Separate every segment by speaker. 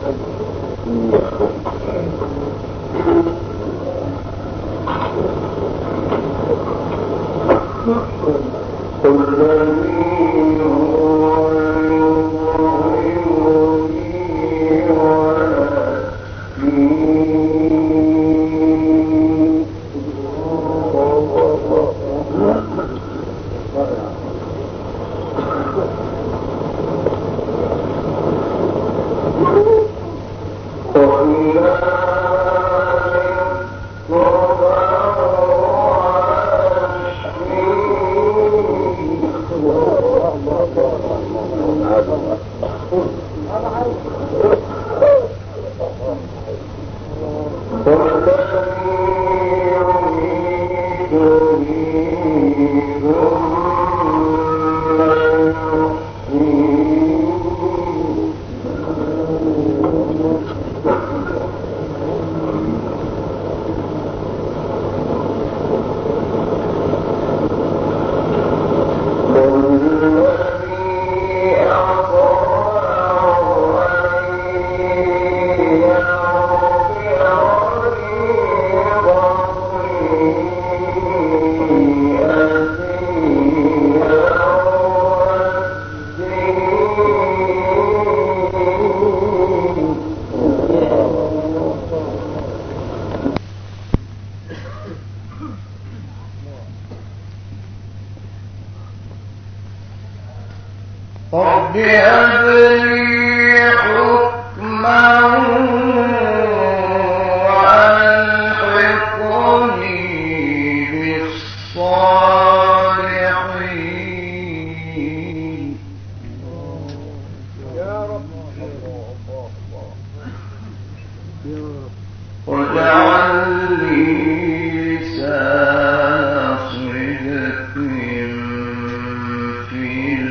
Speaker 1: رب هب لي حكما وألحقني بالصالحين
Speaker 2: يا رب
Speaker 1: واجعل لي لسان صدق في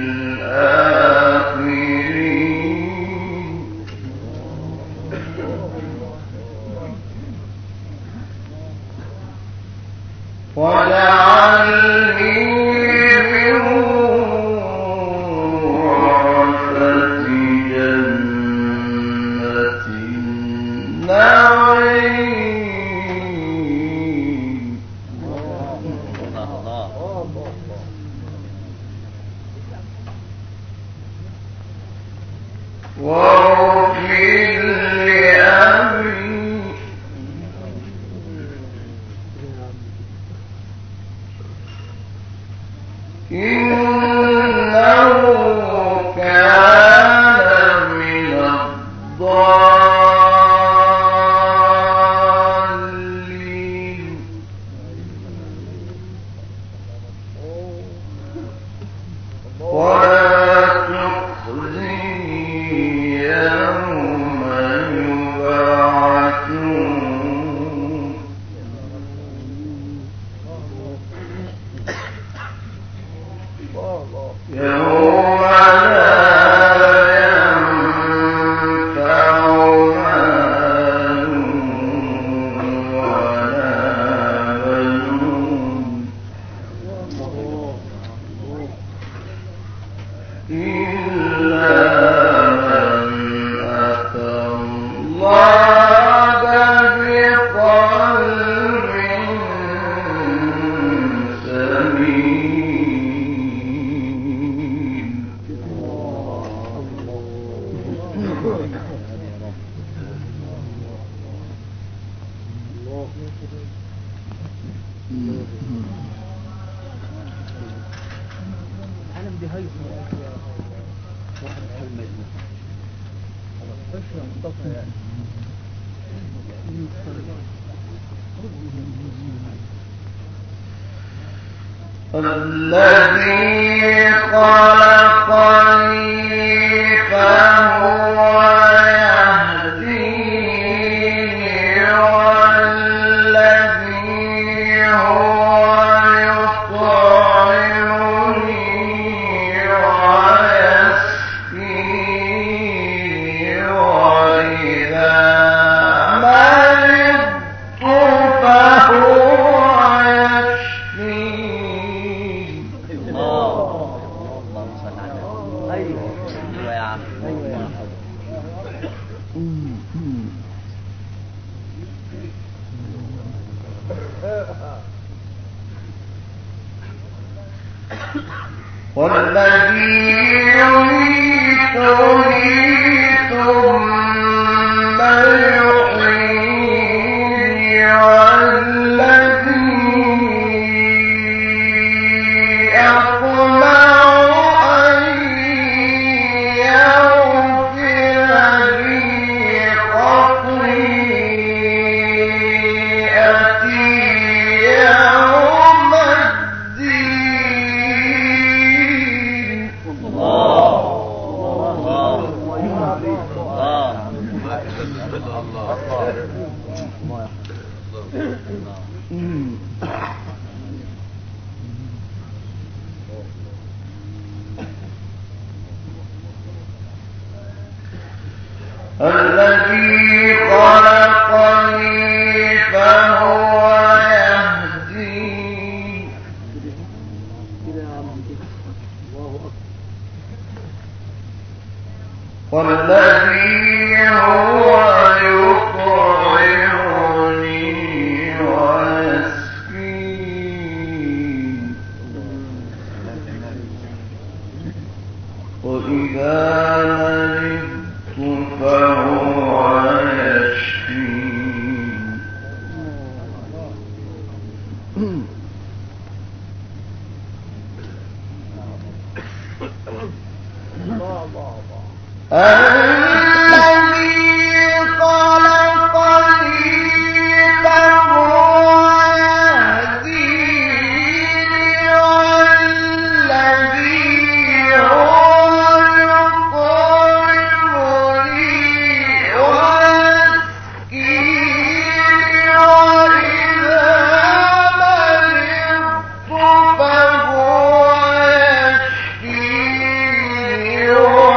Speaker 1: الآخرين واجعلني من ورثة جنة النعيم واغفر لأبي إنه كان من الضالين ولا تخزني يوم يبعثون يوم لا ينفع مال ولا بنون إلا من أتى الله بقلب سليم الذي خلقني فهو يهديني والذي هو يطعمني ويسقيني وإذا مرضت فهو يشفين والذي يميتني ثم يحييني والذي أطمع أن يغفر لي خطيئتي يوم الدين. الذي خلقني فهو يهدين والذي هو يطعمني ويسقين وإذا مرضت فهو يشفين الذي خلقني فهو يهديني والذي هو يطعمني ويسقيني وإذا مرضت فهو يشفيني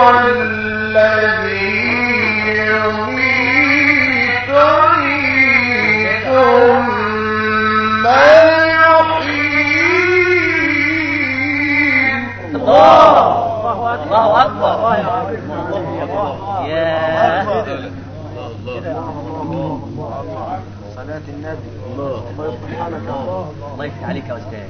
Speaker 1: والذي يميتني ثم يحيين.
Speaker 2: الله أكبر. يا
Speaker 3: صلاة النبي. الله سبحانك
Speaker 2: الله يفتح عليك يا أستاذ.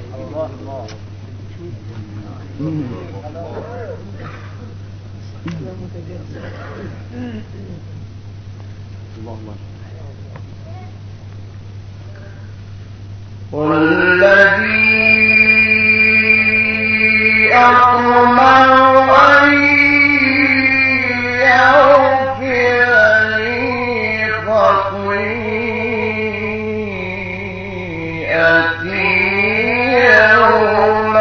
Speaker 1: والذي أطمع أن يغفر لي خطيئتي يوم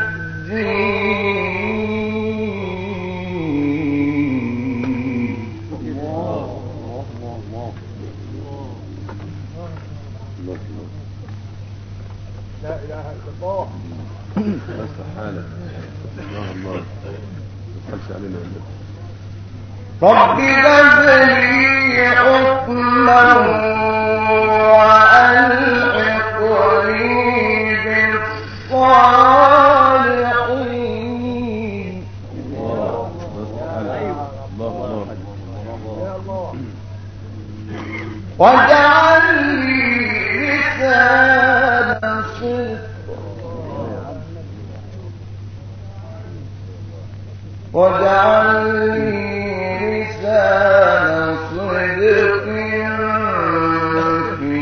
Speaker 1: الدين.
Speaker 3: لا إله إلا الله.
Speaker 4: استحالة الله الله تدخلش علينا عندك.
Speaker 1: رب هب لي حكما وألحقني بالصالحين.
Speaker 4: الله الله
Speaker 3: يا الله.
Speaker 1: واجعل لي لسان صدق واجعل لي لسان صدق في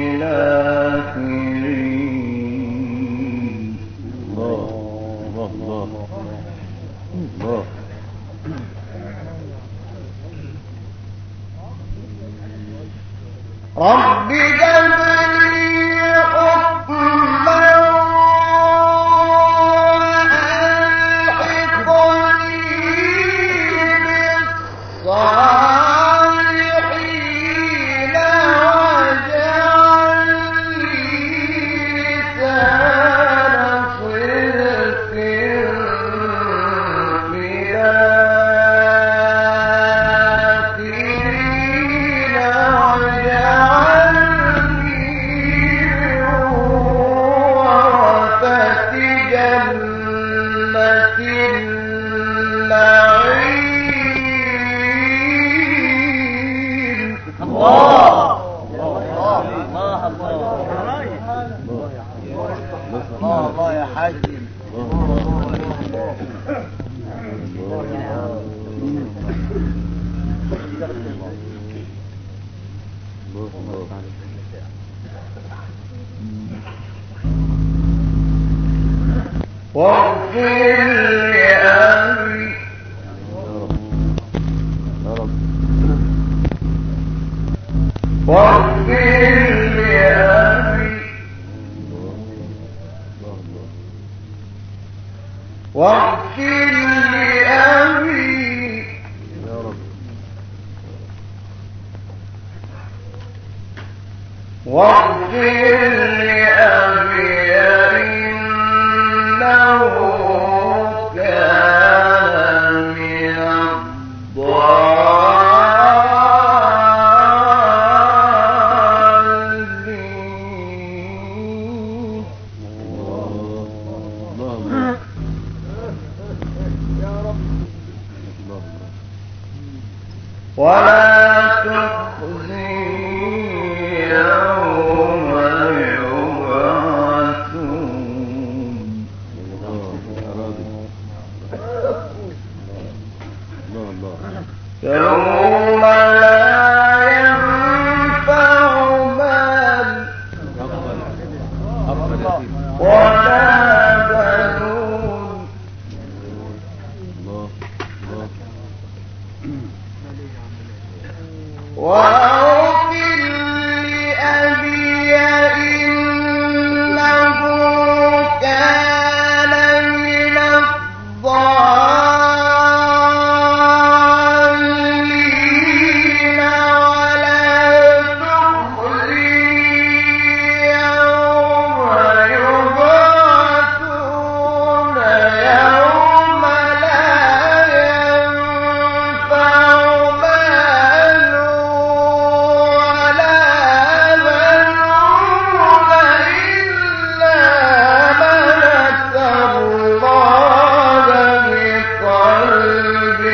Speaker 1: الآخرين.
Speaker 4: الله الله الله.
Speaker 1: رب هب لي حكما وألحقني بالصالحين واجعل لي لسان صدق في الآخرين واجعلني
Speaker 2: الله الله الله يا حاج.
Speaker 1: واغفر لأبي واغفر لأبي واغفر لأبي واغفر لأبي إنه كان من الضالين. ولا تخزني يوم يبعثون. يوم لا ينفع مال ولا بنون واغفر لأبي إنه كان من الضالين. ولا تخزني يوم يبعثون يوم لا ينفع مال ولا بنون إلا من أتى الله بقلب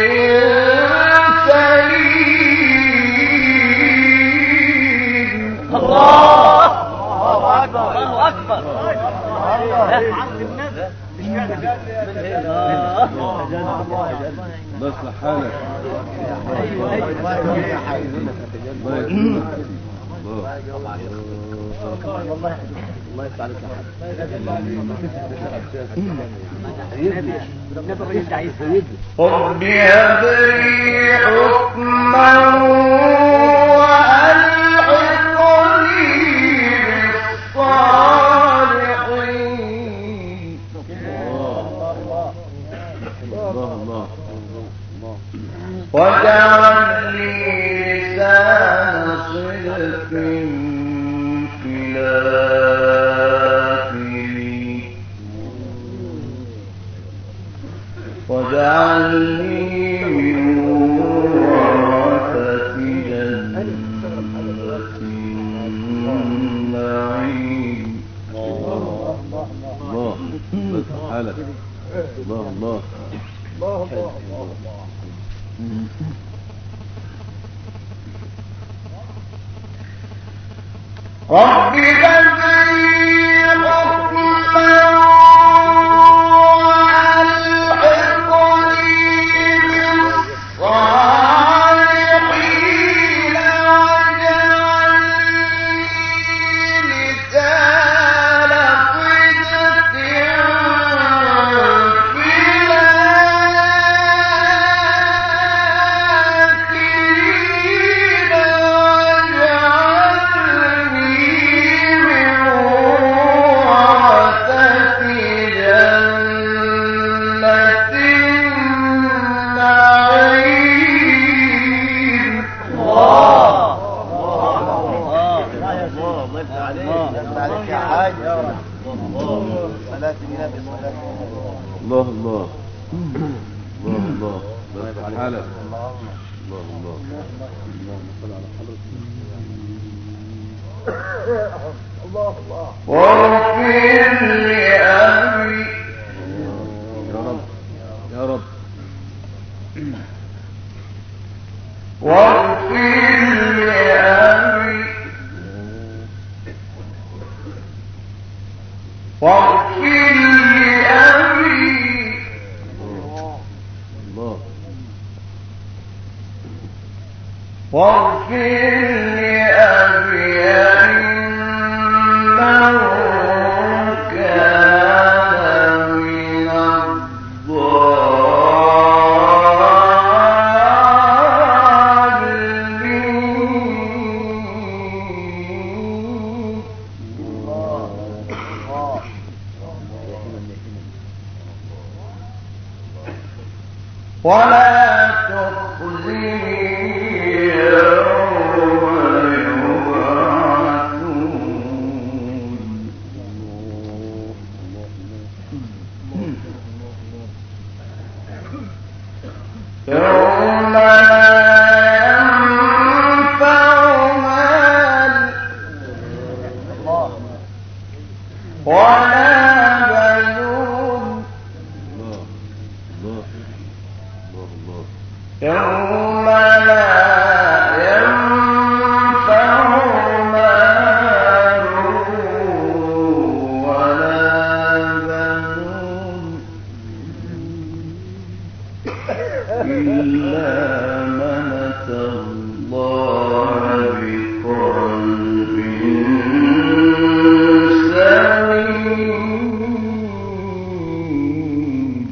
Speaker 1: سليم.
Speaker 2: الله أكبر الله أكبر.
Speaker 4: بس حالك
Speaker 2: الله يفتح عليك
Speaker 1: رب هب لي حكما وألحقني بالصالحين. واجعل لي لسان صدق في الآخرين. واجعلني من ورثة جنة النعيم.
Speaker 4: الله بس حالك الله الله
Speaker 1: رب هب لي حكما وألحقني بالصالحين. واجعل لي لسان صدق في الآخرين. واجعلني من ورثة جنة النعيم.
Speaker 4: الله الله الله الله بس حالك الله الله
Speaker 1: واغفر لأبي
Speaker 4: يا رب يا رب
Speaker 1: واغفر لأبي واغفر لأبي إنه كان من الضالين ولا تخزني يوم يبعثون يوم لا ينفع مال ولا بنون يوم لا ينفع مال ولا بنون إلا من أتى الله بقلب سليم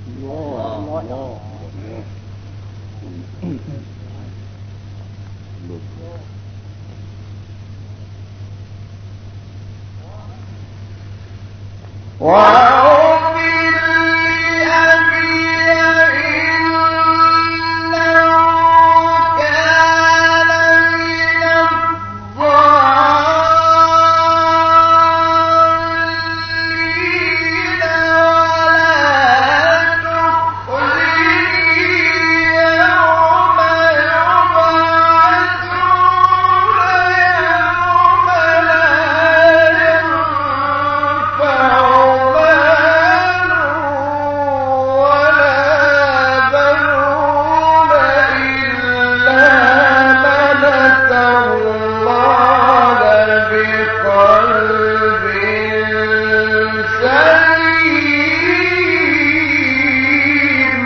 Speaker 1: وأغفر لأبي إنه كان من الضالين ولا تخزني يوم يبعثون يوم لا ينفع مال ولا بنون إلا من أتى الله بقلب سليم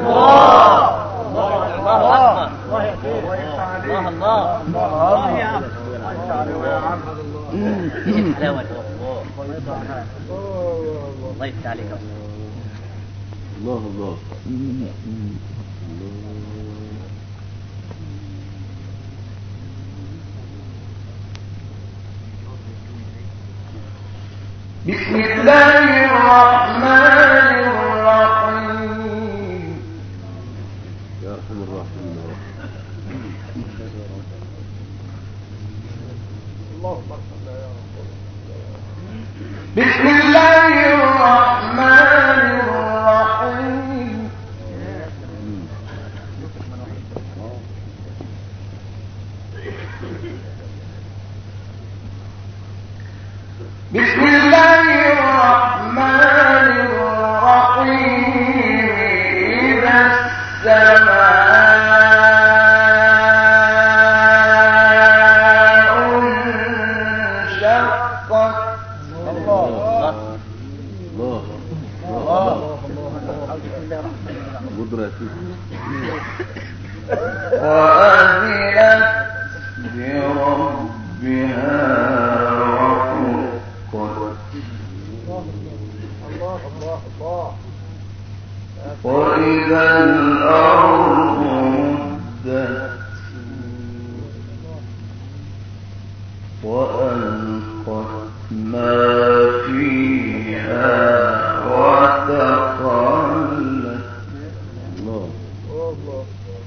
Speaker 2: الله يفتح عليك
Speaker 4: الله الله
Speaker 1: بسم الله الرحمن الرحيم
Speaker 4: يا أرحم الراحمين يا رب.
Speaker 3: اللهم ارحمنا يا رب.
Speaker 1: بسم الله الرحمن الرحيم بسم الله الرحمن الرحيم إذا السماء انشقت
Speaker 4: الله الله قدرة يا سيدي.
Speaker 1: وأذنت لربها وحقت
Speaker 3: الله الله الله.
Speaker 1: وإذا الأرض مدت وألقت ما فيها وتخلت
Speaker 4: الله
Speaker 3: الله.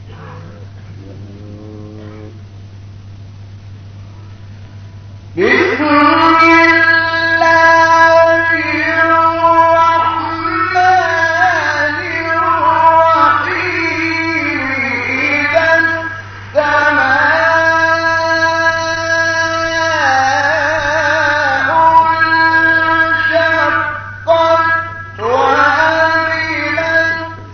Speaker 1: بسم الله الرحمن الرحيم إذا السماء انشقت وأذنت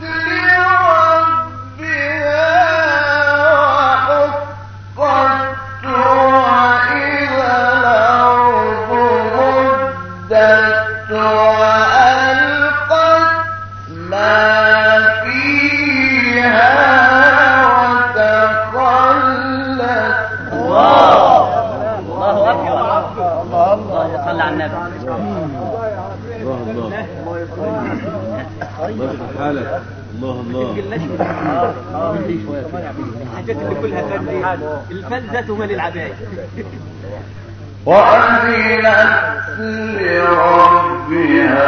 Speaker 1: لربها وحقت وإذا الأرض
Speaker 4: هلا الله الله
Speaker 2: الحاجات اللي كلها فن، الفن ذاته مال العباية.
Speaker 1: وأذنت لربها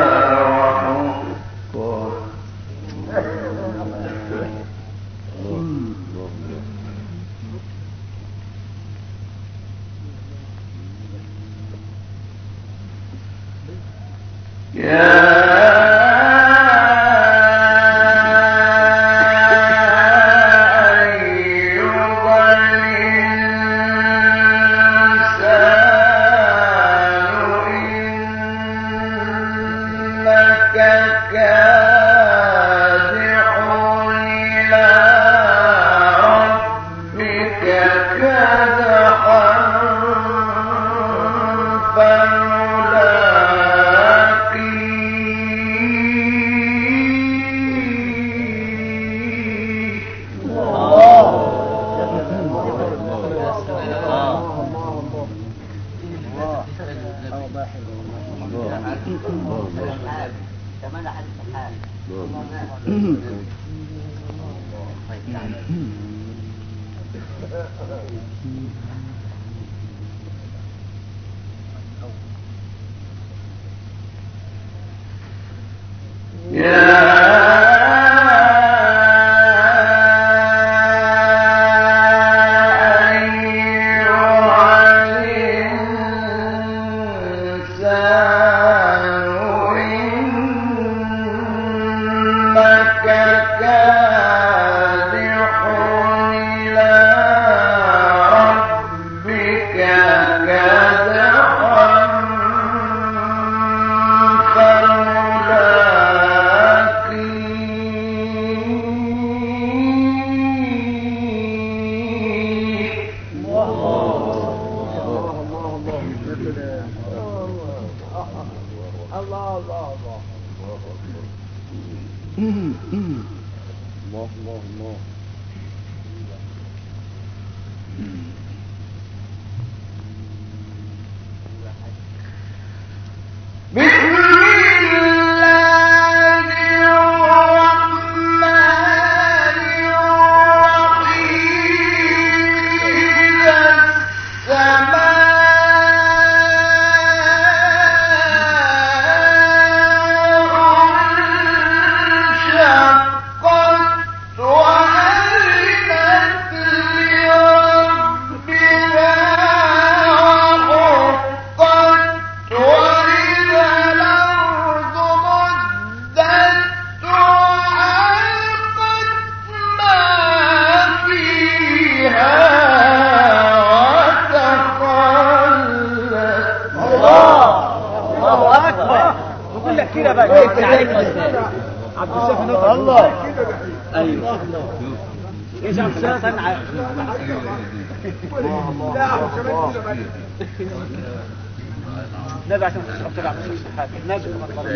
Speaker 2: نبي عشان تشرب تبع الصحات نبي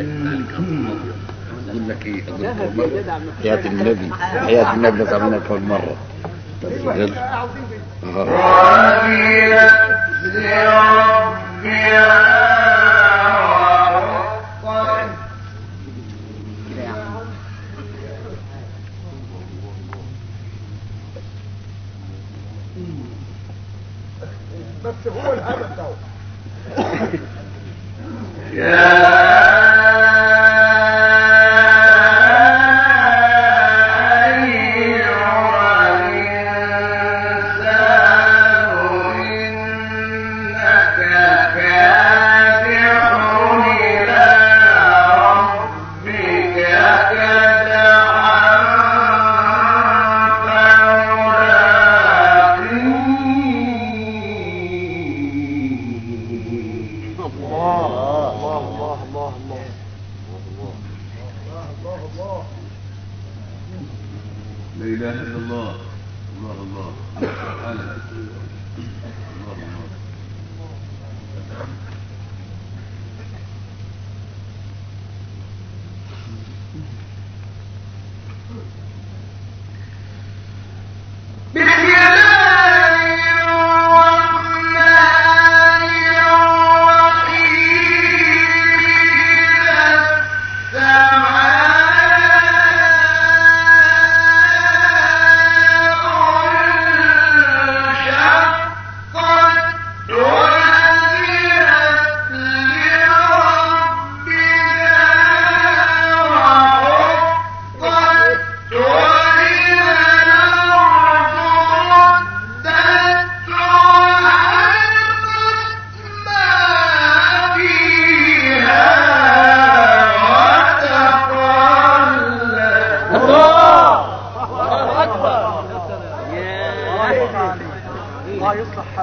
Speaker 4: يقول لك ايه حياة النبي حياة النبي نسأل منك كل مرة
Speaker 3: بس هو الهدف ده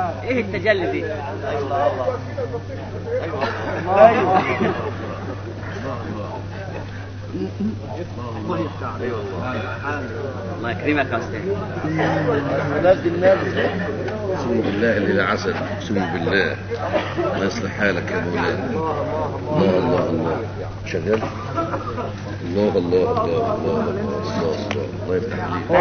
Speaker 2: ايه التجلي دي؟ الله يكرمك يا استاذ.
Speaker 4: اقسم بالله اللي لا عسل، اقسم بالله الله يصلح حالك يا مولانا. الله الله الله شغال. الله الله الله الله الله الله يفتح عليك.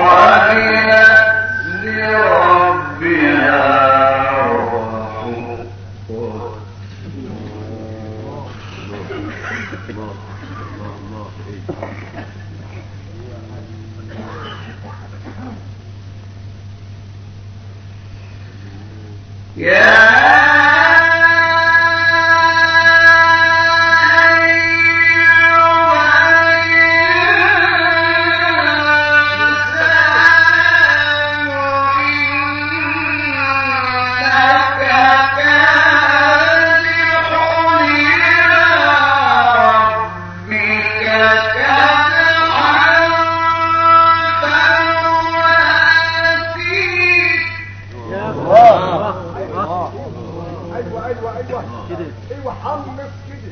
Speaker 3: ايوه حمص كده.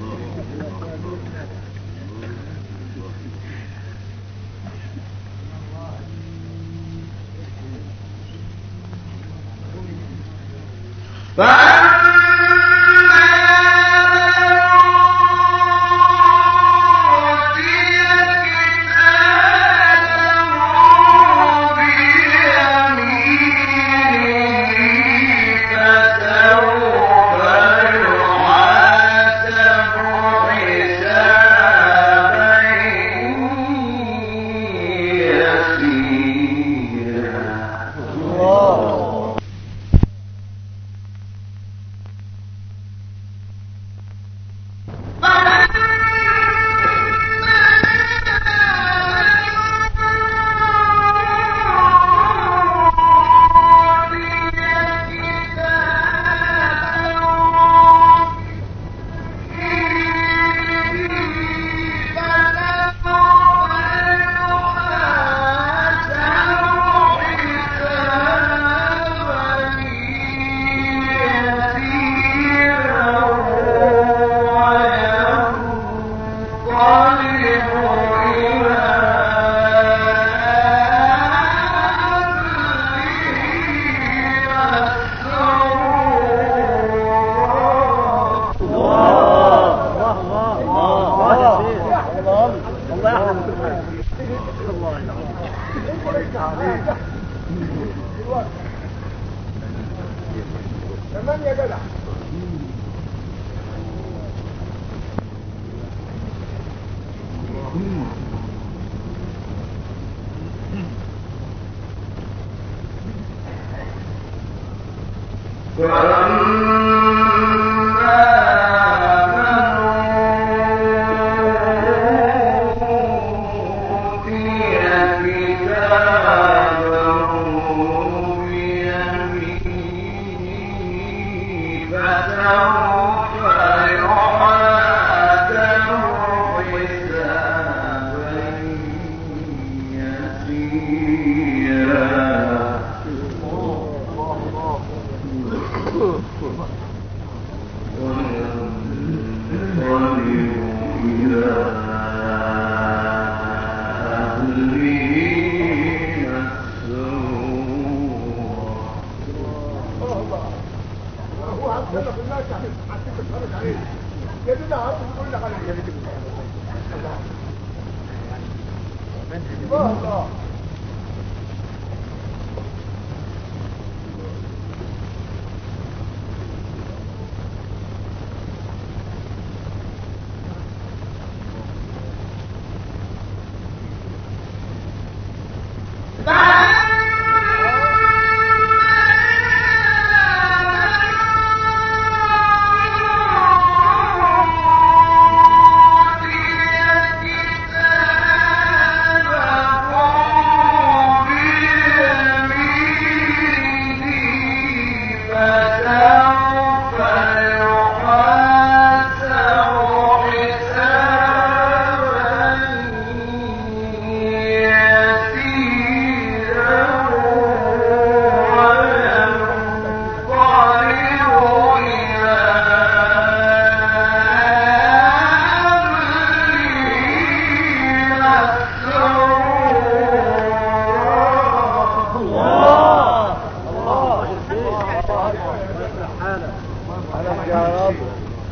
Speaker 3: تمام يا جدع. حالك يا رب.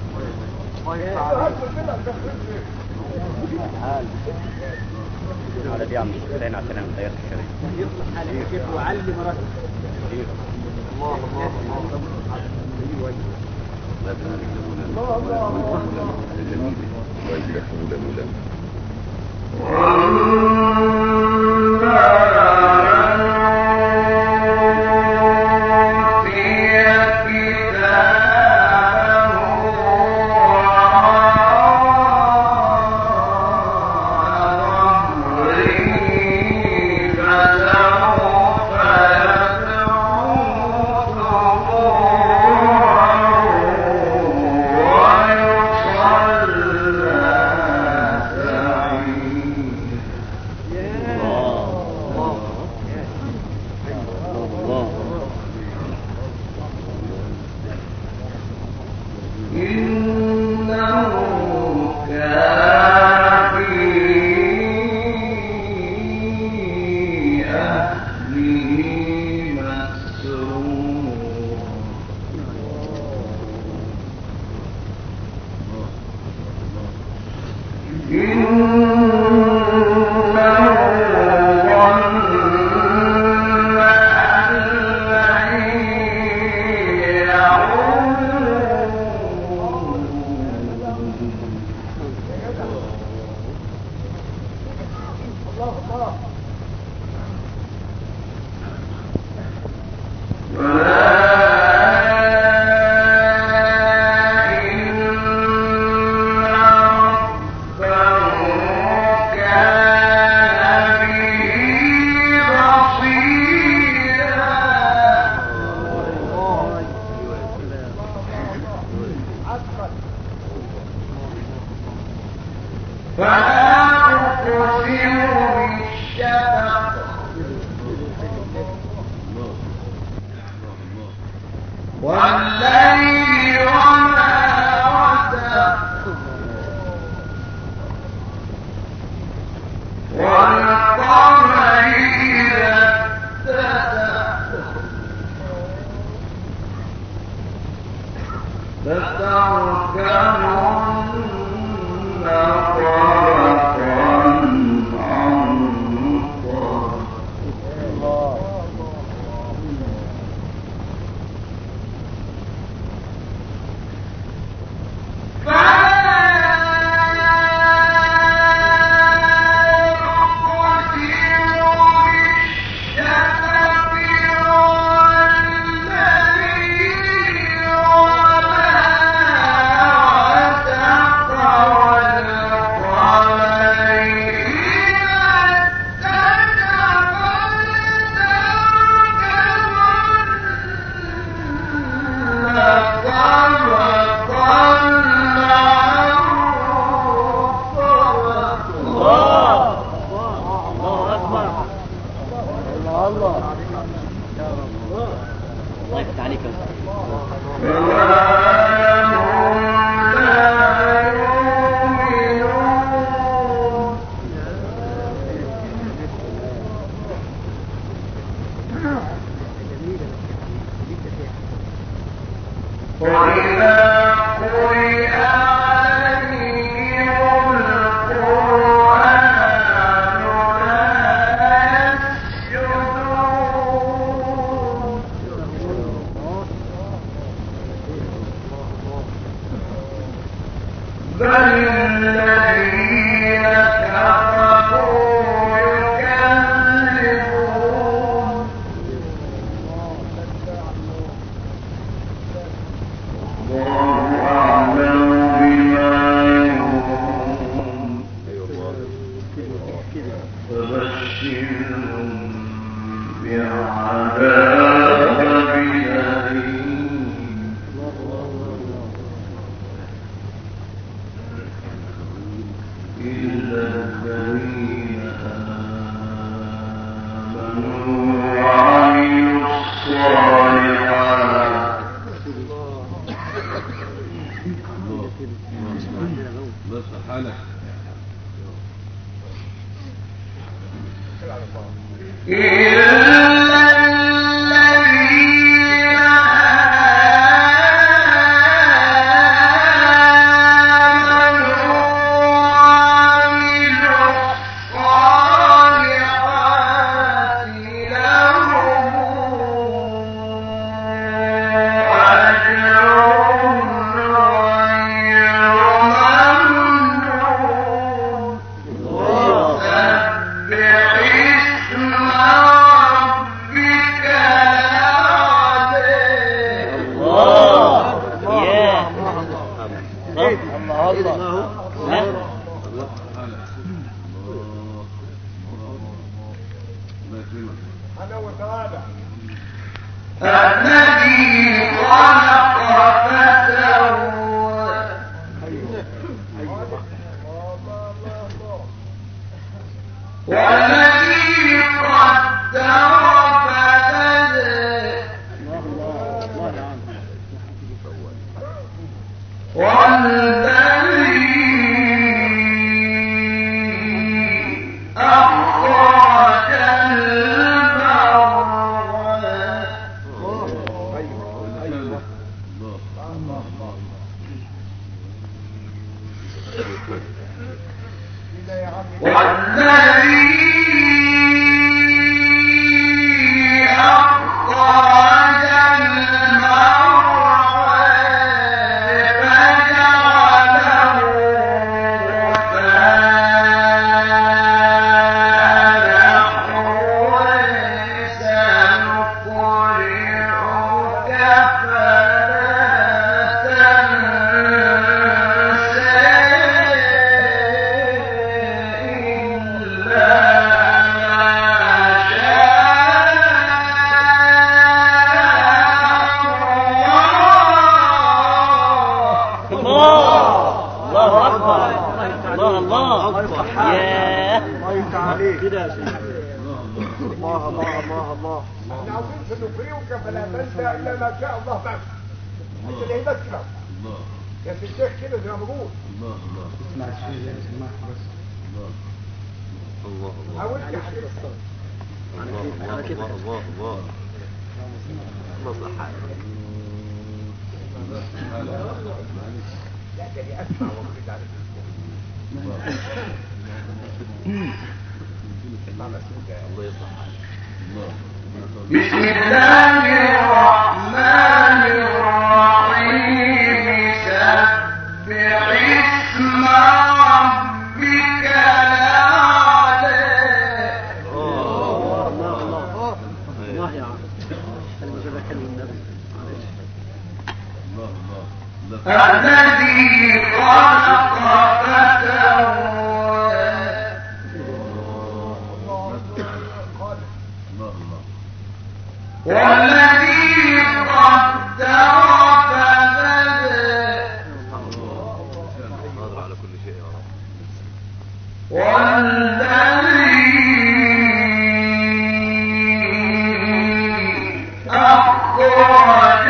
Speaker 5: على دي عم الشيخين عشان نغير الشريك
Speaker 2: يصلح حالك يا شيخ وعلي مراتب. الله
Speaker 4: لا تهلك لمولانا جميل الله يجزاك مولانا
Speaker 1: إلا الذين الذي خلق فسوى والذي قدر فهدى والذي أخرج
Speaker 3: فلا تنسى الا ما شاء الله بس. انت اللي يذكرك يا الشيخ كده زي ما بقول. اسمع الشيخ اسمع بس. الله حاولت يا حبيبي.
Speaker 2: على كده الله صح
Speaker 3: لا ده اسمع وقت عليك. الله يصلح
Speaker 1: بسم الله الرحمن الرحيم سبح اسم ربك الأعلى
Speaker 2: الله يا عم انا مش بكلم النبي
Speaker 1: الذي خلق فسوى والذي قدر فهدى والذي أخرج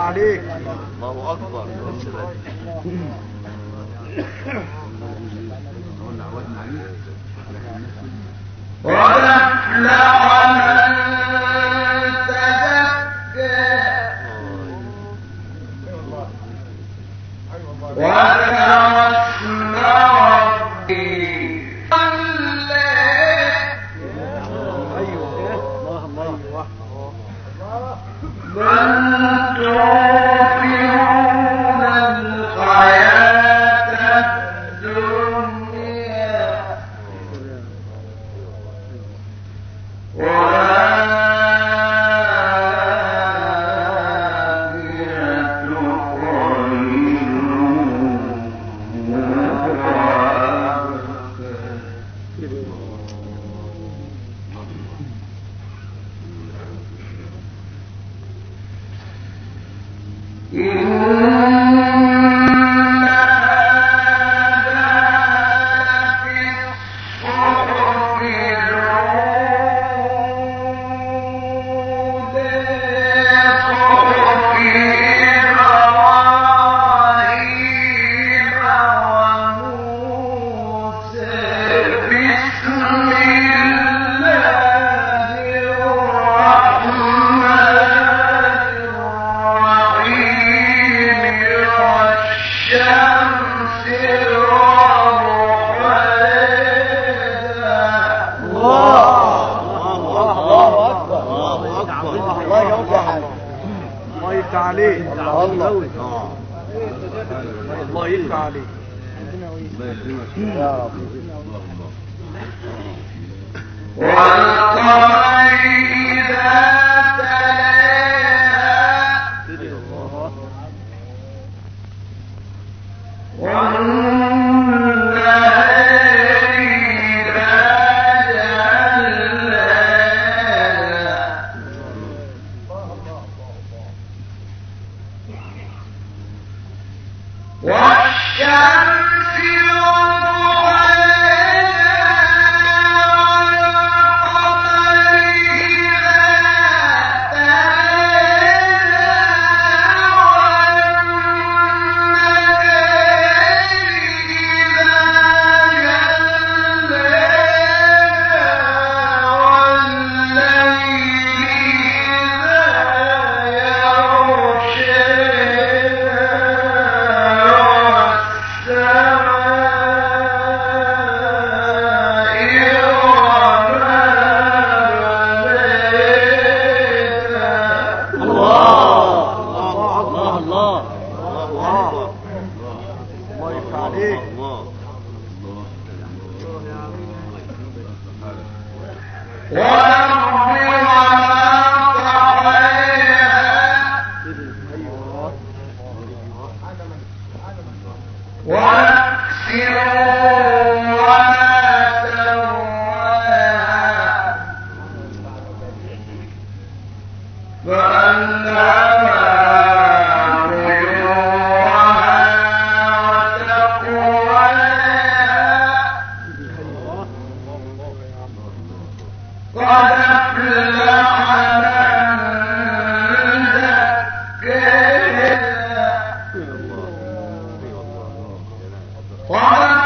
Speaker 3: عليك.
Speaker 4: الله اكبر.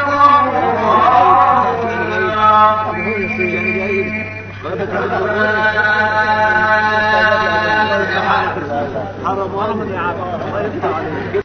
Speaker 3: الله